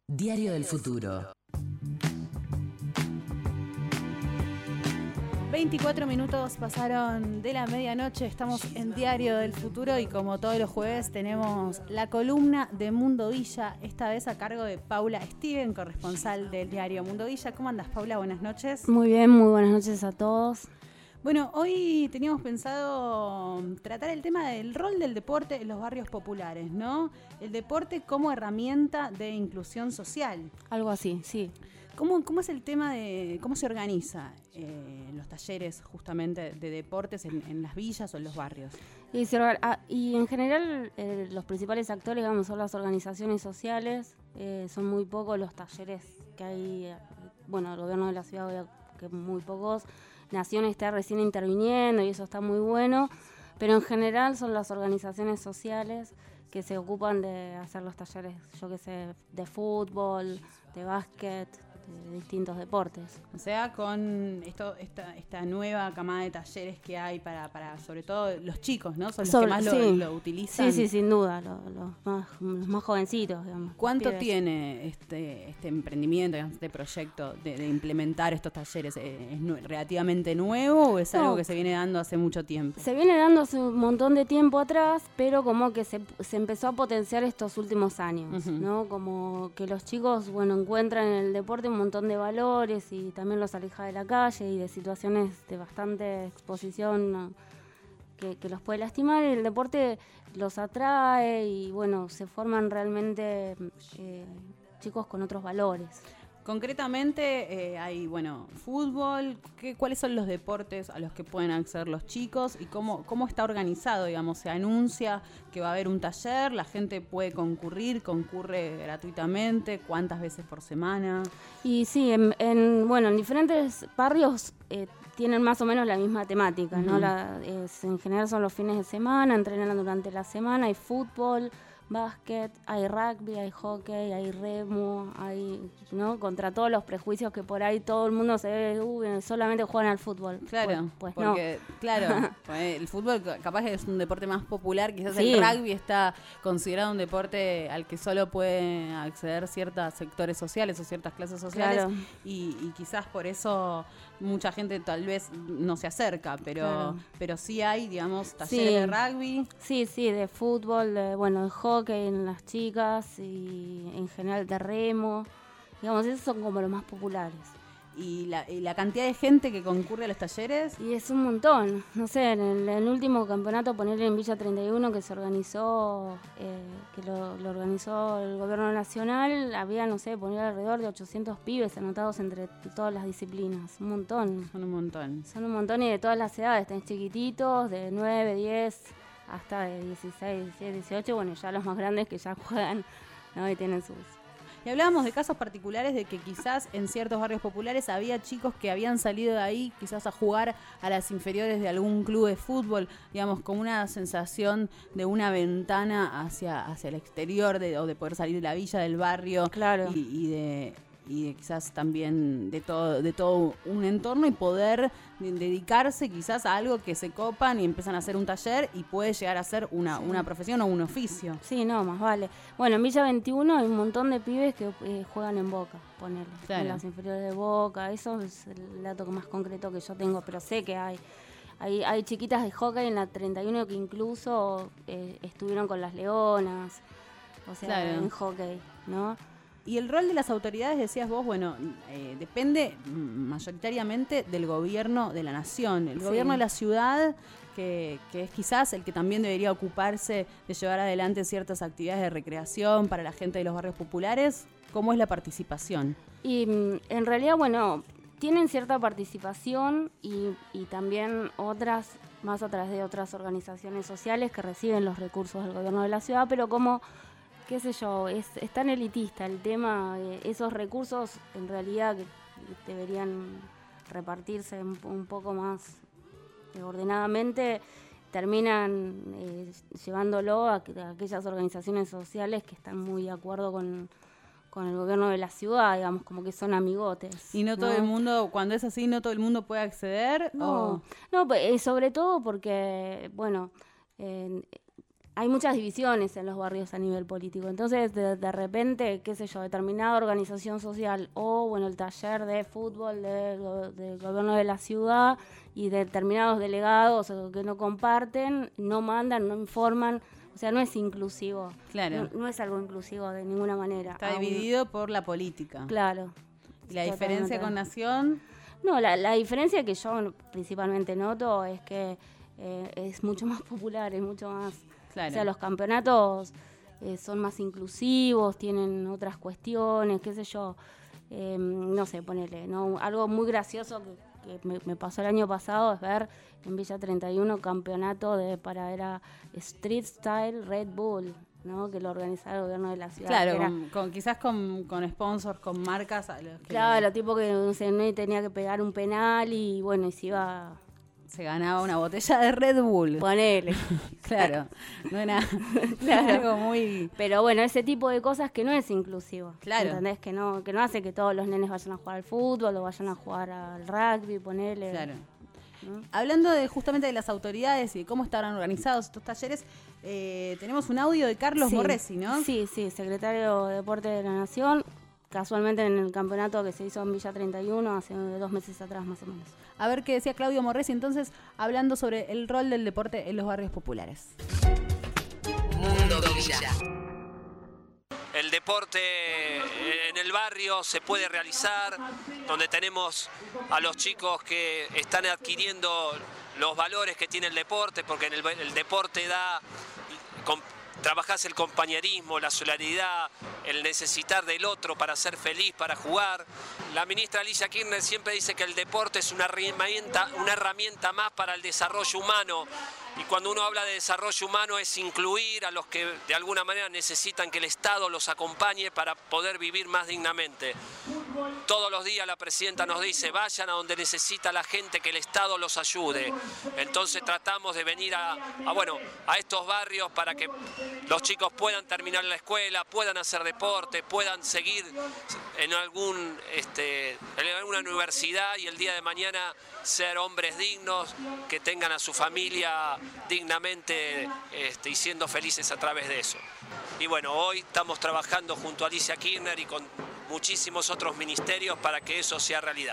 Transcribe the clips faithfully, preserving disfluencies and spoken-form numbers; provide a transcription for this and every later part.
Diario del Futuro. veinticuatro minutos pasaron de la medianoche, estamos en Diario del Futuro y como todos los jueves tenemos la columna de Mundo Villa, esta vez a cargo de Paula Steven, corresponsal del diario Mundo Villa. ¿Cómo andas, Paula? Buenas noches. Muy bien, muy buenas noches a todos. Bueno, hoy teníamos pensado tratar el tema del rol del deporte en los barrios populares, ¿no? El deporte como herramienta de inclusión social. Algo así, sí. ¿Cómo, cómo es el tema de cómo se organiza eh, los talleres justamente de deportes en, en las villas o en los barrios? Y, se, ah, y en general eh, los principales actores, digamos, son las organizaciones sociales. Eh, son muy pocos los talleres que hay, eh, bueno, el gobierno de la ciudad, que muy pocos. Nación está recién interviniendo y eso está muy bueno, pero en general son las organizaciones sociales que se ocupan de hacer los talleres, yo qué sé, de fútbol, de básquet, de distintos deportes. O sea, con esto, esta, esta nueva camada de talleres que hay para, para sobre todo los chicos, ¿no? Son los Sobre, que más sí. lo, lo utilizan. Sí, sí, sin duda, lo, lo más, los más jovencitos, digamos. ¿Cuánto pibes. tiene este, este emprendimiento, este proyecto de, de implementar estos talleres? ¿Es nu- relativamente nuevo o es No. algo que se viene dando hace mucho tiempo? Se viene dando hace un montón de tiempo atrás, pero como que se, se empezó a potenciar estos últimos años, Uh-huh. ¿no? Como que los chicos, bueno, encuentran en el deporte un montón de valores y también los aleja de la calle y de situaciones de bastante exposición, ¿no? que, que los puede lastimar. Y el deporte los atrae y, bueno, se forman realmente eh, chicos con otros valores. Concretamente eh, hay, bueno, fútbol. ¿Qué, ¿Cuáles son los deportes a los que pueden acceder los chicos y cómo, cómo está organizado? Digamos, se anuncia que va a haber un taller, la gente puede concurrir, concurre gratuitamente, ¿cuántas veces por semana? Y sí, en, en, bueno, en diferentes barrios eh, tienen más o menos la misma temática, ¿no? Uh-huh. La, es, en general son los fines de semana, entrenan durante la semana, hay fútbol, básquet, hay rugby, hay hockey, hay remo, hay, ¿no? Contra todos los prejuicios que por ahí todo el mundo se ve, uh, solamente juegan al fútbol. Claro, pues, pues porque, no. claro, el fútbol capaz que es un deporte más popular, quizás Sí. el rugby está considerado un deporte al que solo pueden acceder ciertos sectores sociales o ciertas clases sociales, Claro. y, y quizás por eso mucha gente tal vez no se acerca, pero, Claro. pero sí hay, digamos, talleres Sí. de rugby. Sí, sí, de fútbol, de, bueno, de hockey en las chicas y en general de remo. Digamos, esos son como los más populares. Y la, y la cantidad de gente que concurre a los talleres. Y es un montón. No sé, en el, en el último campeonato, ponerle en Villa treinta y uno, que se organizó, eh, que lo, lo organizó el gobierno nacional, había, no sé, poner alrededor de ochocientos pibes anotados entre todas las disciplinas. Un montón. Son un montón. Son un montón y de todas las edades. Tenés chiquititos, de nueve, diez, hasta de dieciséis, diecisiete, dieciocho. Bueno, ya los más grandes que ya juegan, ¿no? Y tienen sus... Y hablábamos de casos particulares de que quizás en ciertos barrios populares había chicos que habían salido de ahí quizás a jugar a las inferiores de algún club de fútbol, digamos, con una sensación de una ventana hacia, hacia el exterior de, o de poder salir de la villa, del barrio. Claro. y, y de... y de quizás también de todo de todo un entorno y poder de, dedicarse quizás a algo que se copan y empiezan a hacer un taller y puede llegar a ser una, Sí. una profesión o un oficio. Sí, no, más vale. Bueno, en Villa veintiuno hay un montón de pibes que eh, juegan en Boca, ponele. Claro. En las inferiores de Boca. Eso es el dato más concreto que yo tengo, pero sé que hay. Hay, hay chiquitas de hockey en la treinta y uno que incluso eh, estuvieron con las Leonas, o sea, Claro. en hockey, ¿no? Y el rol de las autoridades, decías vos, bueno, eh, depende mayoritariamente del gobierno de la nación, el Sí. gobierno de la ciudad, que, que es quizás el que también debería ocuparse de llevar adelante ciertas actividades de recreación para la gente de los barrios populares. ¿Cómo es la participación? Y mm, en realidad, bueno, tienen cierta participación y, y también otras, más a través de otras organizaciones sociales que reciben los recursos del gobierno de la ciudad, pero como, qué sé yo, es, es tan elitista el tema, eh, esos recursos en realidad que deberían repartirse un, un poco más eh, ordenadamente, terminan eh, llevándolo a, que- a aquellas organizaciones sociales que están muy de acuerdo con, con el gobierno de la ciudad, digamos, como que son amigotes. Y no todo el mundo, cuando es así, no todo el mundo puede acceder. No, o... no, pues, eh, sobre todo porque, bueno, eh, hay muchas divisiones en los barrios a nivel político. Entonces, de, de repente, qué sé yo, determinada organización social o, bueno, el taller de fútbol de, del gobierno de la ciudad y determinados delegados que no comparten, no mandan, no informan. O sea, no es inclusivo. Claro. No, no es algo inclusivo de ninguna manera. Está Aún, dividido por la política. Claro. ¿Y la diferencia con Nación? No, la, la diferencia que yo principalmente noto es que eh, es mucho más popular, es mucho más... Claro. O sea, los campeonatos eh, son más inclusivos, tienen otras cuestiones, qué sé yo. Eh, no sé, ponele, ¿no? Algo muy gracioso que, que me, me pasó el año pasado es ver en Villa treinta y uno campeonato de para era Street Style Red Bull, ¿no? Que lo organizaba el gobierno de la ciudad. Claro, era, con, con, quizás con, con sponsors, con marcas. A los que claro, tipo que no sé, no tenía que pegar un penal y bueno, y se iba... Se ganaba una botella de Red Bull. Ponele. Claro, no era claro. algo muy... Pero bueno, ese tipo de cosas que no es inclusivo. Claro. ¿Entendés? Que no, que no hace que todos los nenes vayan a jugar al fútbol o vayan a jugar al rugby, ponele. Claro. ¿No? Hablando de justamente de las autoridades y de cómo estarán organizados estos talleres, eh, tenemos un audio de Carlos sí, Morresi, ¿no? Sí, sí, secretario de Deporte de la Nación, casualmente en el campeonato que se hizo en Villa treinta y uno hace dos meses atrás más o menos. A ver qué decía Claudio Morresi entonces, hablando sobre el rol del deporte en los barrios populares. Mundo Villa. El deporte en el barrio se puede realizar, donde tenemos a los chicos que están adquiriendo los valores que tiene el deporte, porque en el, el deporte da... Con, trabajás el compañerismo, la solidaridad, el necesitar del otro para ser feliz, para jugar. La ministra Alicia Kirchner siempre dice que el deporte es una herramienta, una herramienta más para el desarrollo humano. Y cuando uno habla de desarrollo humano es incluir a los que de alguna manera necesitan que el Estado los acompañe para poder vivir más dignamente. Todos los días la presidenta nos dice, vayan a donde necesita la gente, que el Estado los ayude. Entonces tratamos de venir a, a, bueno, a estos barrios para que los chicos puedan terminar la escuela, puedan hacer deporte, puedan seguir en, algún, este, en alguna universidad y el día de mañana ser hombres dignos, que tengan a su familia dignamente este, y siendo felices a través de eso. Y bueno, hoy estamos trabajando junto a Alicia Kirchner y con muchísimos otros ministerios para que eso sea realidad.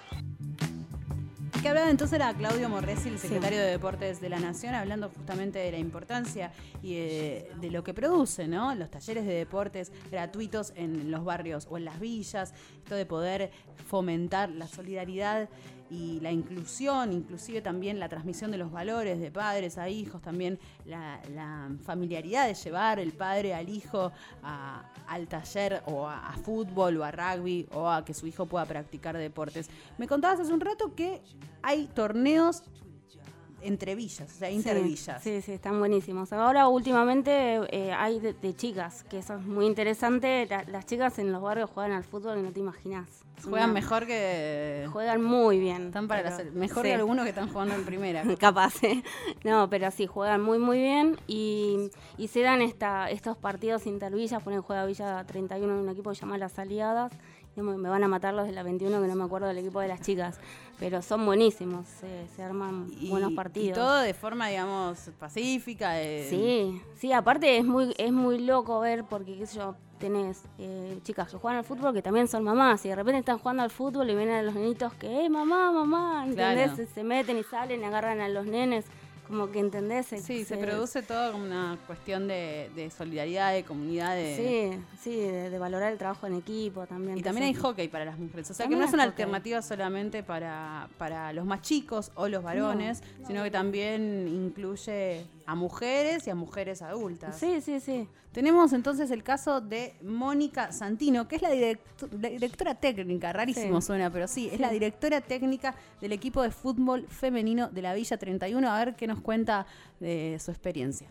Que hablaba entonces era Claudio Morresi, el secretario sí. de Deportes de la Nación, hablando justamente de la importancia y de, de lo que produce, ¿no? Los talleres de deportes gratuitos en los barrios o en las villas, esto de poder fomentar la solidaridad y la inclusión, inclusive también la transmisión de los valores de padres a hijos, también la, la familiaridad de llevar el padre al hijo a, al taller o a, a fútbol o a rugby o a que su hijo pueda practicar deportes. Me contabas hace un rato que hay torneos entre villas, o sea, intervillas. Sí, sí, sí, están buenísimos. Ahora últimamente eh, hay de, de chicas, que eso es muy interesante. La, las chicas en los barrios juegan al fútbol que no te imaginás. Juegan Una, mejor que... Juegan muy bien. Están para pero, la, mejor sí. que algunos que están jugando en primera. Capaz, ¿eh? No, pero sí, juegan muy, muy bien y, y se dan esta, estos partidos intervillas. Ponen juega Villa treinta y uno en un equipo que se llama Las Aliadas. Me, me van a matar los de la veintiuno, que no me acuerdo del equipo de las chicas. Pero son buenísimos, se, se arman y, buenos partidos. Y todo de forma, digamos, pacífica. De... Sí, sí, aparte es muy, es muy loco ver, porque qué sé yo, tenés eh, chicas que juegan al fútbol que también son mamás y de repente están jugando al fútbol y ven a los nenitos que, eh, mamá, mamá, ¿entendés? Claro. Se, se meten y salen y agarran a los nenes, como que entendés. Sí, se, se produce toda una cuestión de, de solidaridad, de comunidad. De... Sí, sí, de, de valorar el trabajo en equipo también. Y también hay hockey para las mujeres, o sea También que no es una hockey. alternativa solamente para, para los más chicos o los varones, no. sino que también incluye a mujeres y a mujeres adultas. Sí, sí, sí. Tenemos entonces el caso de Mónica Santino, que es la, direct- la directora técnica, rarísimo sí. suena, pero sí, es sí. la directora técnica del equipo de fútbol femenino de la Villa treinta y uno. A ver qué nos cuenta de su experiencia.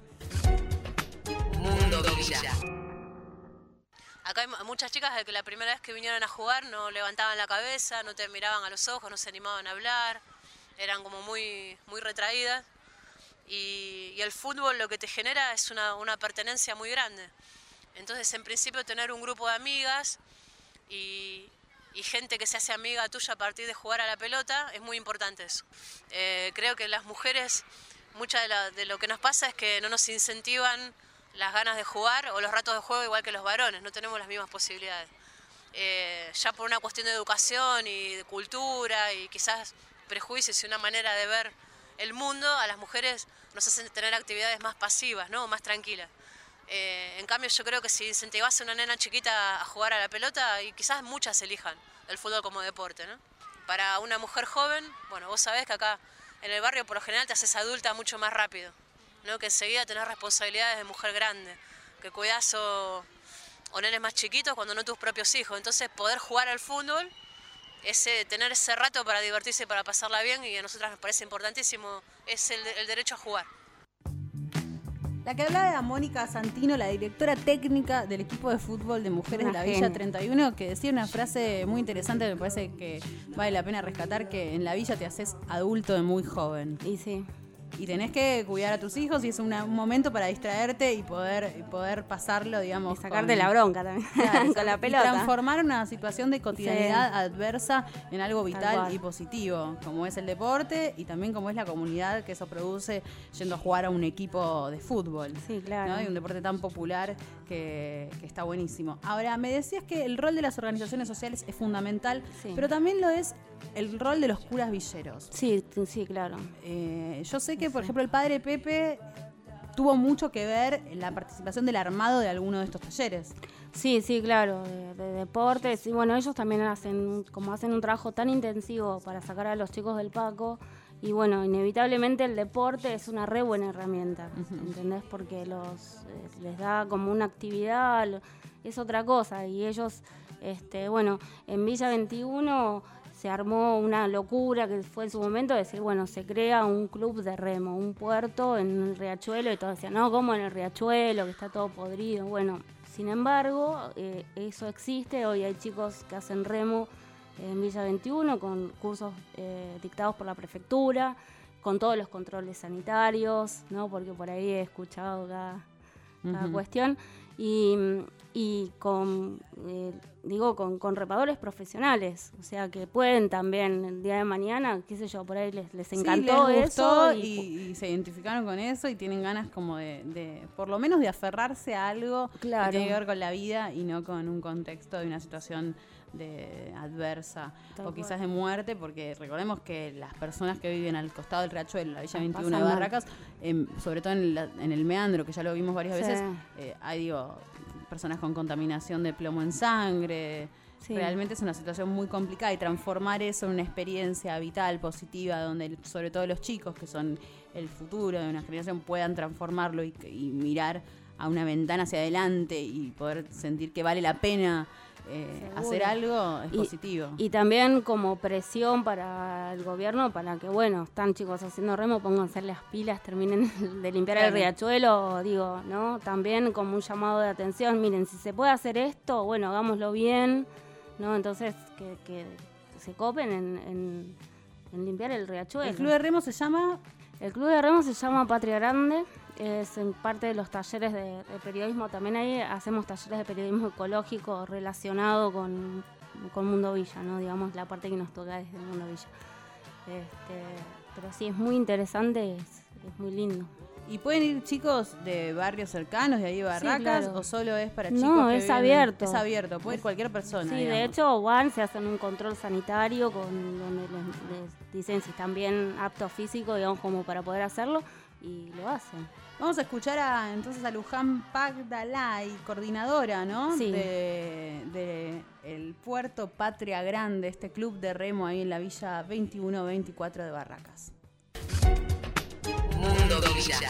Mundo Villa. Acá hay muchas chicas de que la primera vez que vinieron a jugar no levantaban la cabeza, no te miraban a los ojos, no se animaban a hablar, eran como muy, muy retraídas. Y, y el fútbol lo que te genera es una, una pertenencia muy grande. Entonces, en principio, tener un grupo de amigas y, y gente que se hace amiga tuya a partir de jugar a la pelota es muy importante eso. Eh, creo que las mujeres mucha de, la, de lo que nos pasa es que no nos incentivan las ganas de jugar o los ratos de juego igual que los varones, no tenemos las mismas posibilidades. Eh, ya por una cuestión de educación y de cultura y quizás prejuicios y una manera de ver el mundo, a las mujeres nos hacen tener actividades más pasivas, ¿no? Más tranquilas. Eh, en cambio yo creo que si incentivas a una nena chiquita a jugar a la pelota, y quizás muchas elijan el fútbol como deporte, ¿no? Para una mujer joven, bueno, vos sabés que acá en el barrio por lo general te haces adulta mucho más rápido, ¿no? Que enseguida tenés responsabilidades de mujer grande, que cuidás o, o nenes más chiquitos cuando no tus propios hijos. Entonces poder jugar al fútbol, ese, tener ese rato para divertirse y para pasarla bien, y a nosotras nos parece importantísimo, es el, el derecho a jugar. La que hablaba era Mónica Santino, la directora técnica del equipo de fútbol de mujeres una de la genia. Villa treinta y uno, que decía una frase muy interesante, me parece que vale la pena rescatar, que en la villa te haces adulto de muy joven. Y sí. Y tenés que cuidar a tus hijos y es una, un momento para distraerte y poder, y poder pasarlo, digamos. Y sacarte con, la bronca también, claro, con la pelota. Y transformar una situación de cotidianidad sí. adversa en algo vital y positivo, como es el deporte y también como es la comunidad que eso produce yendo a jugar a un equipo de fútbol. Sí, claro. ¿no? Y un deporte tan popular que, que está buenísimo. Ahora, me decías que el rol de las organizaciones sociales es fundamental, sí. pero también lo es el rol de los curas villeros. Sí, sí, claro. Eh, yo sé que, por ejemplo, el padre Pepe tuvo mucho que ver en la participación del armado de alguno de estos talleres. Sí, sí, claro, de, de deportes. Y bueno, ellos también hacen, como hacen un trabajo tan intensivo para sacar a los chicos del Paco. Y bueno, inevitablemente el deporte es una re buena herramienta, uh-huh. ¿entendés? Porque los eh, les da como una actividad, es otra cosa. Y ellos, este, bueno, en Villa veintiuno se armó una locura que fue en su momento decir, bueno, se crea un club de remo, un puerto en el Riachuelo, y todos decían, no, ¿cómo en el Riachuelo? Que está todo podrido. Bueno, sin embargo, eh, eso existe. Hoy hay chicos que hacen remo en Villa veintiuno con cursos eh, dictados por la prefectura, con todos los controles sanitarios, ¿no? Porque por ahí he escuchado cada, cada uh-huh. cuestión. Y, y con, eh, digo, con, con repadores profesionales, o sea, que pueden también el día de mañana, qué sé yo, por ahí les, les encantó sí, les gustó eso. Y, y, y se identificaron con eso y tienen ganas como de, de por lo menos de aferrarse a algo claro. que tiene que ver con la vida y no con un contexto de una situación de adversa Tal o quizás cual. de muerte, porque recordemos que las personas que viven al costado del Riachuelo, la Villa veintiuno de Barracas, eh, sobre todo en, la, en el meandro, que ya lo vimos varias sí. veces, eh, hay digo, personas con contaminación de plomo en sangre. Sí. Realmente es una situación muy complicada y transformar eso en una experiencia vital, positiva, donde sobre todo los chicos, que son el futuro de una generación, puedan transformarlo y, y mirar a una ventana hacia adelante y poder sentir que vale la pena Eh, hacer algo es y, positivo. Y también como presión para el gobierno, para que, bueno, están chicos haciendo remo, pónganse las pilas, terminen de limpiar claro. el riachuelo, digo, ¿no? También como un llamado de atención, miren, si se puede hacer esto, bueno, hagámoslo bien, ¿no? Entonces, que, que se copen en, en, en limpiar el riachuelo. ¿El club de remo se llama? El club de remo se llama Patria Grande. Es en parte de los talleres de, de periodismo. También ahí hacemos talleres de periodismo ecológico relacionado con, con Mundo Villa, ¿no? Digamos, la parte que nos toca desde Mundo Villa. Este, pero sí, es muy interesante, es, es muy lindo. ¿Y pueden ir chicos de barrios cercanos, de ahí de Barracas, sí, claro. o solo es para chicos no, que es viven, abierto. Es abierto, puede ir cualquier persona. Sí, digamos. de hecho van, se hacen un control sanitario con donde les, les dicen si están bien aptos físicos, digamos, como para poder hacerlo, y lo hacen. Vamos a escuchar a, entonces a Luján Pagdalay, coordinadora, ¿no? Sí. De, de el Puerto Patria Grande, este club de remo ahí en la Villa veintiuno veinticuatro de Barracas. Mundo Villa.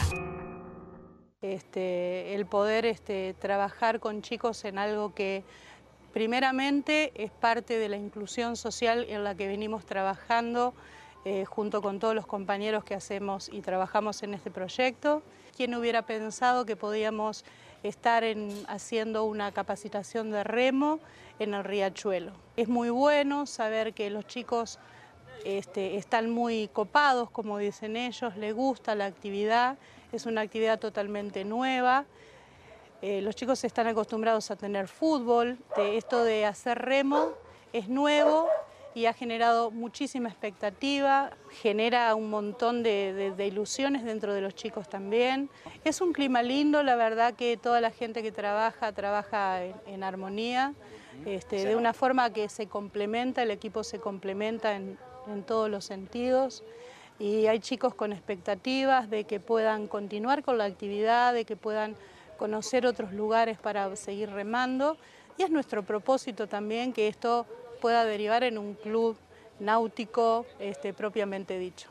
Este, el poder este, trabajar con chicos en algo que primeramente es parte de la inclusión social en la que venimos trabajando eh, junto con todos los compañeros que hacemos y trabajamos en este proyecto. ¿Quién hubiera pensado que podíamos estar en, haciendo una capacitación de remo en el Riachuelo? Es muy bueno saber que los chicos este, están muy copados, como dicen ellos, les gusta la actividad, es una actividad totalmente nueva. Eh, los chicos están acostumbrados a tener fútbol, de esto de hacer remo es nuevo y ha generado muchísima expectativa, genera un montón de, de, de ilusiones dentro de los chicos también. Es un clima lindo, la verdad que toda la gente que trabaja, trabaja en, en armonía, este, de una forma que se complementa, el equipo se complementa en, en todos los sentidos. Y hay chicos con expectativas de que puedan continuar con la actividad, de que puedan conocer otros lugares para seguir remando. Y es nuestro propósito también que esto pueda derivar en un club náutico este, propiamente dicho.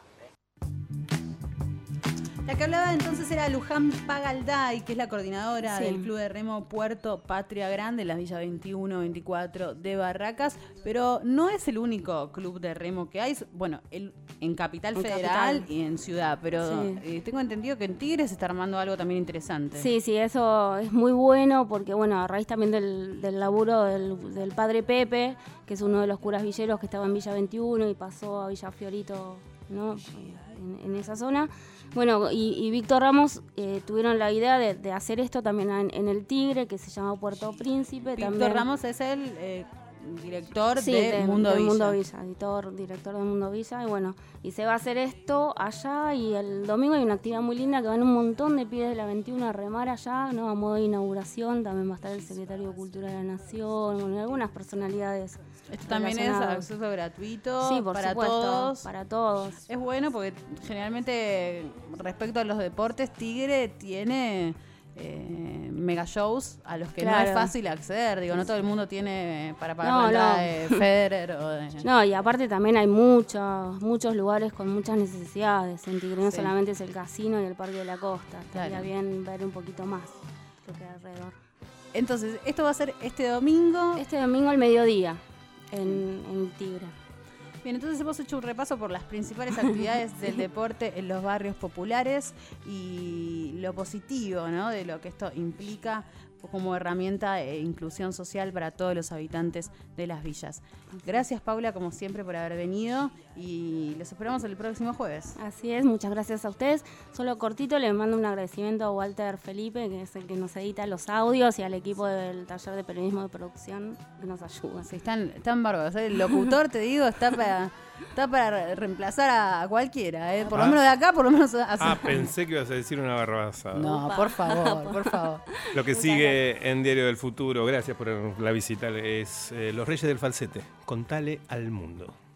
La que hablaba entonces era Luján Pagalday, que es la coordinadora sí. del Club de Remo Puerto Patria Grande, en la Villa veintiuno veinticuatro de Barracas, pero no es el único club de remo que hay, bueno, el, en Capital en Federal Capital. Y en Ciudad, pero sí. eh, tengo entendido que en Tigre se está armando algo también interesante. Sí, sí, eso es muy bueno porque, bueno, a raíz también del, del laburo del, del padre Pepe, que es uno de los curas villeros que estaba en Villa veintiuno y pasó a Villa Fiorito, ¿no? En, en esa zona. Bueno, y, y Víctor Ramos eh, tuvieron la idea de, de hacer esto también en, en el Tigre, que se llama Puerto Príncipe. Víctor también. Ramos es el eh, director sí, de, de Mundo de Villa. Mundo Villa, editor, director de Mundo Villa. Y bueno, y se va a hacer esto allá y el domingo hay una actividad muy linda que van un montón de pibes de la veintiuno a remar allá, ¿no? A modo de inauguración. También va a estar el secretario de Cultura de la Nación, bueno, algunas personalidades. Esto también es acceso gratuito sí, por para supuesto, todos. Para todos. Es bueno porque generalmente respecto a los deportes, Tigre tiene eh, mega shows a los que claro. no es fácil acceder. Digo, no todo el mundo tiene para pagar no, la entrada no. de Federer o de... No, y aparte también hay muchos, muchos lugares con muchas necesidades. En Tigre no sí. solamente es el casino y el Parque de la Costa. Estaría claro. bien ver un poquito más lo que hay alrededor. Entonces, esto va a ser este domingo. Este domingo al mediodía. En, en Tigre. Bien, entonces hemos hecho un repaso por las principales actividades del deporte en los barrios populares y lo positivo, ¿no? De lo que esto implica como herramienta de inclusión social para todos los habitantes de las villas. Gracias, Paula, como siempre, por haber venido y los esperamos el próximo jueves. Así es, muchas gracias a ustedes. Solo cortito, le mando un agradecimiento a Walter Felipe, que es el que nos edita los audios, y al equipo del taller de periodismo de producción que nos ayuda. Sí, están, están bárbaros. El locutor, te digo, está para... Está para reemplazar a cualquiera, ¿eh? Por ah. lo menos de acá, por lo menos... A... Ah, pensé que ibas a decir una barrabasada. No, por favor, por favor. Lo que sigue en Diario del Futuro, gracias por la visita, es eh, Los Reyes del Falsete. Contale al mundo.